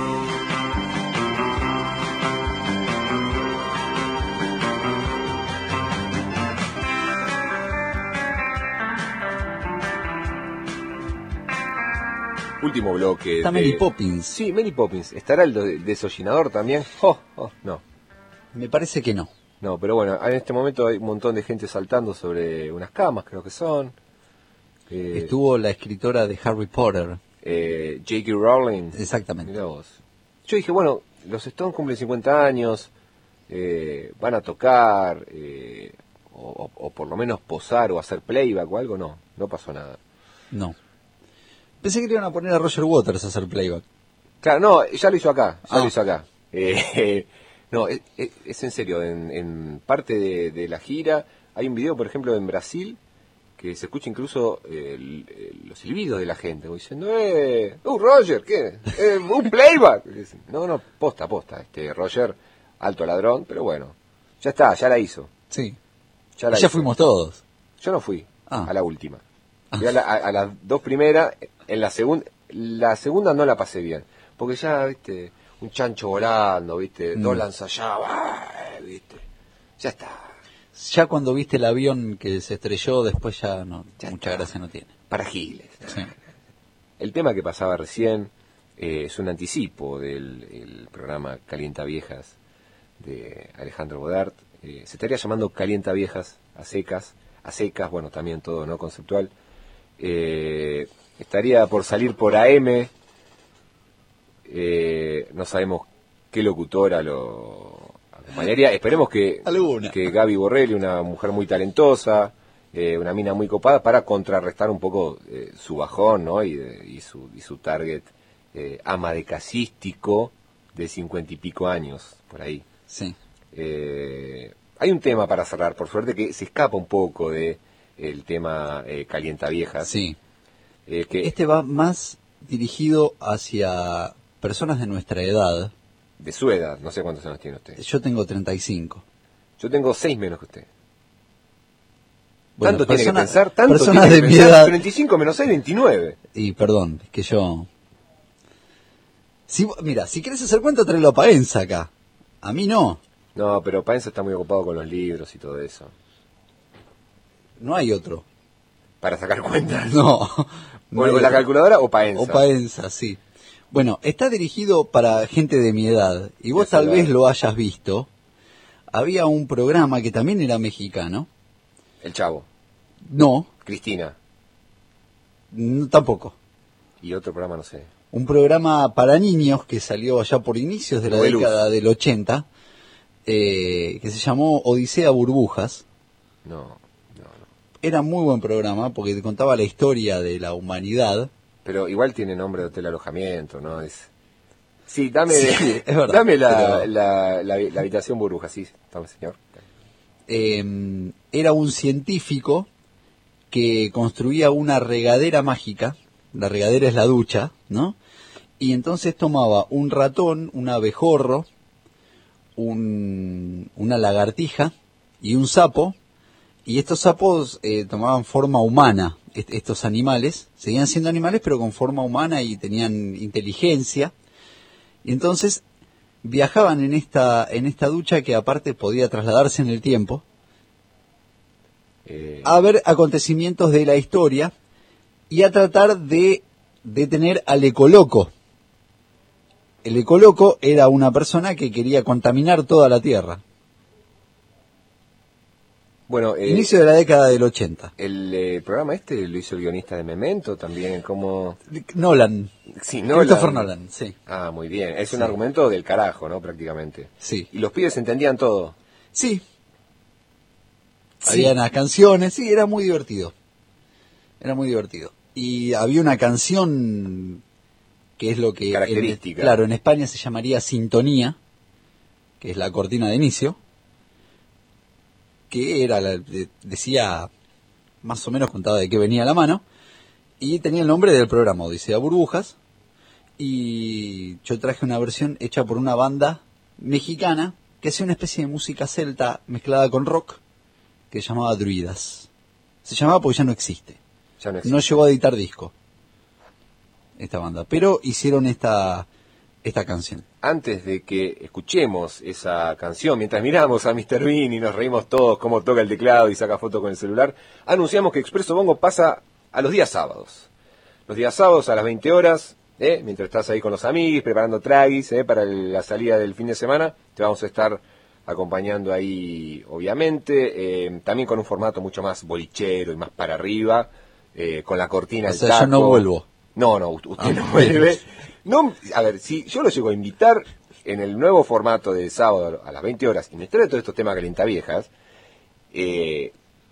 Último bloque. Está de... Mary Poppins. Sí, Mary Poppins. ¿Estará el de- desollinador también? Oh, oh, no. Me parece que no. No, pero bueno, en este momento hay un montón de gente saltando sobre unas camas, creo que son. Eh, Estuvo la escritora de Harry Potter. eh, J K. Rowling. Exactamente. Mirá vos. Yo dije, bueno, los Stones cumplen cincuenta años, eh, van a tocar, eh, o, o- o por lo menos posar o hacer playback o algo, no, no pasó nada. No. Pensé que le iban a poner a Roger Waters a hacer playback. Claro, no, ya lo hizo acá, ya Ah. lo hizo acá. Eh, no, es, es- es en serio, en, en parte de, de la gira hay un video, por ejemplo, en Brasil, que se escucha incluso eh, el- el- los silbidos de la gente, como diciendo, eh, ¡uh, Roger! ¿Qué? Eh, ¡un playback! No, no, posta, posta, este Roger, alto ladrón, pero bueno, ya está, ya la hizo. Sí. Ya, la Ya hizo. fuimos todos. Yo no fui Ah. a la última. Fui a, la- a- a las dos primeras, en la segunda, la segunda no la pasé bien, porque ya, viste, un chancho volando, viste, Mm. dos lanzallamas, ah, viste, ya está, Ya cuando viste el avión que se estrelló, después ya no, Ya mucha está. gracia no tiene. para giles. Sí. El tema que pasaba recién eh, es un anticipo del el programa Calienta Viejas de Alejandro Bodart. Eh, se estaría llamando Calienta Viejas a secas, a secas, bueno, también todo no conceptual. Eh, estaría por salir por A M, eh, no sabemos qué locutora lo acompañaría. Esperemos que, Alguna. que Gaby Borrelli, una mujer muy talentosa, eh, una mina muy copada, para contrarrestar un poco eh, su bajón, ¿no? Y, de- y su, y su target eh, ama de casístico de cincuenta y pico años, por ahí. Sí. Eh, hay un tema para cerrar, por suerte, que se escapa un poco de el tema eh, Calienta Viejas. Sí. eh, que Este va más dirigido hacia personas de nuestra edad. de su edad, no sé cuántos años tiene usted. Yo tengo treinta y cinco. Yo tengo seis menos que usted. Bueno, tanto tiene que persona- pensar, tanto personas tiene de que mi pensar, edad. treinta y cinco menos seis, veintinueve. Y perdón, es que yo... Si, mira, si quieres hacer cuenta, tráelo a Paenza acá. A mí no. No, pero Paenza está muy ocupado con los libros y todo eso. No hay otro. Para sacar cuentas. No. O, no hay o la otro. calculadora o Paenza. O Paenza, sí. Bueno, está dirigido para gente de mi edad. Y vos De esa tal edad. vez lo hayas visto. Había un programa que también era mexicano. El Chavo, No, Cristina no tampoco. y otro programa, no sé. Un programa para niños que salió allá por inicios de la Noveluz. década del ochenta, eh, que se llamó Odisea Burbujas. No, no, no. Era muy buen programa porque te contaba la historia de la humanidad. Pero igual tiene nombre de hotel alojamiento, ¿no? Es... Sí, dame, Sí, es verdad, dame la, pero- la, la, la habitación burbuja, sí, dame, señor. Eh, era un científico que construía una regadera mágica. La regadera es la ducha, ¿no? Y entonces tomaba un ratón, un abejorro, un, una lagartija y un sapo. Y estos sapos eh, tomaban forma humana, est- estos animales. Seguían siendo animales pero con forma humana y tenían inteligencia. Y entonces viajaban en esta, en esta ducha que aparte podía trasladarse en el tiempo Eh, a ver acontecimientos de la historia y a tratar de detener al Ecoloco. El Ecoloco era una persona que quería contaminar toda la Tierra. Bueno, eh, Inicio de la década del ochenta. el eh, programa este lo hizo el guionista de Memento también, como... Nolan. Sí, Christopher Nolan, sí. Ah, muy bien. Es un Sí. argumento del carajo, ¿no? Prácticamente. Sí. Y los pibes entendían todo. Sí. Sí. Había unas canciones, sí, era muy divertido. Era muy divertido. Y había una canción que es lo que... Característica. En, claro, en España se llamaría Sintonía, que es la cortina de inicio, que era la, de- decía, más o menos contaba de qué venía la mano, y tenía el nombre del programa, Odisea Burbujas, y yo traje una versión hecha por una banda mexicana que hacía una especie de música celta mezclada con rock, que se llamaba Druidas. Se llamaba porque ya no existe. Ya no existe. No llegó a editar disco esta banda, pero hicieron esta esta canción. Antes de que escuchemos esa canción, mientras miramos a mister Bean y nos reímos todos cómo toca el teclado y saca foto con el celular, anunciamos que Expreso Bongo pasa a los días sábados. Los días sábados a las veinte horas, ¿eh? Mientras estás ahí con los amigos, preparando traguis, ¿eh? Para el- la salida del fin de semana, te vamos a estar acompañando ahí, obviamente, eh, también con un formato mucho más bolichero y más para arriba, eh, con la cortina O del sea, yo taco. no vuelvo. No, no, usted Ah, no bueno. vuelve. No, a ver, si yo lo llego a invitar en el nuevo formato de sábado a las veinte horas y me trae todos estos temas calientaviejas, eh,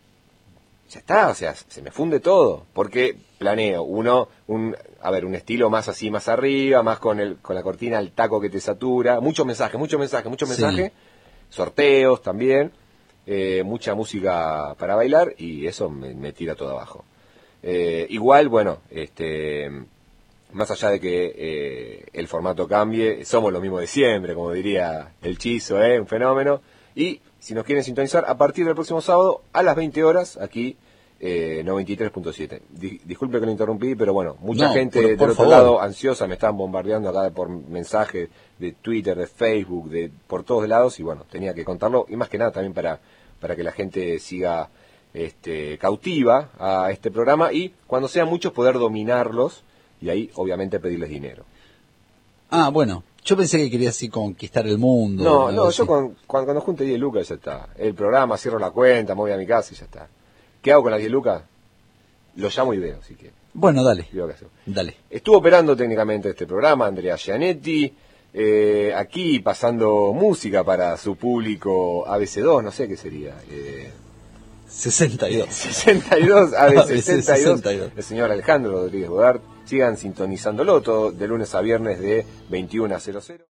ya está, o sea, se me funde todo, porque planeo uno, un, a ver, un estilo más así, más arriba, más con el, con la cortina, el taco que te satura, muchos mensajes, muchos mensajes, muchos Sí. mensajes, sorteos también, eh, mucha música para bailar y eso me, me tira todo abajo. Eh, igual, bueno, este, más allá de que eh, el formato cambie, somos lo mismo de siempre, como diría el Chizo, ¿eh? Un fenómeno. Y si nos quieren sintonizar, a partir del próximo sábado, a las veinte horas, aquí, eh, noventa y tres punto siete. Di- disculpe que lo interrumpí, pero bueno, mucha No, gente por- del por otro favor. lado ansiosa, me están bombardeando acá por mensajes de Twitter, de Facebook, de por todos lados, y bueno, tenía que contarlo, y más que nada también para, para que la gente siga este, cautiva a este programa, y cuando sean muchos poder dominarlos, y ahí obviamente pedirles dinero. Ah, bueno, yo pensé que quería así conquistar el mundo. No, algo no, así. yo con, cuando, cuando junte diez lucas ya está. El programa, cierro la cuenta, me voy a mi casa y ya está. ¿Qué hago con las diez lucas? Lo llamo y veo, así que Bueno, dale, veo qué hacer. dale. Estuvo operando técnicamente este programa Andrea Gianetti, eh, aquí pasando música para su público A B C dos, no sé qué sería. Eh, sesenta y dos. sesenta y dos, A B C sesenta y dos, sesenta y dos. el señor Alejandro Rodríguez Godard. Sigan sintonizándolo todo de lunes a viernes de veintiuno a cero cero.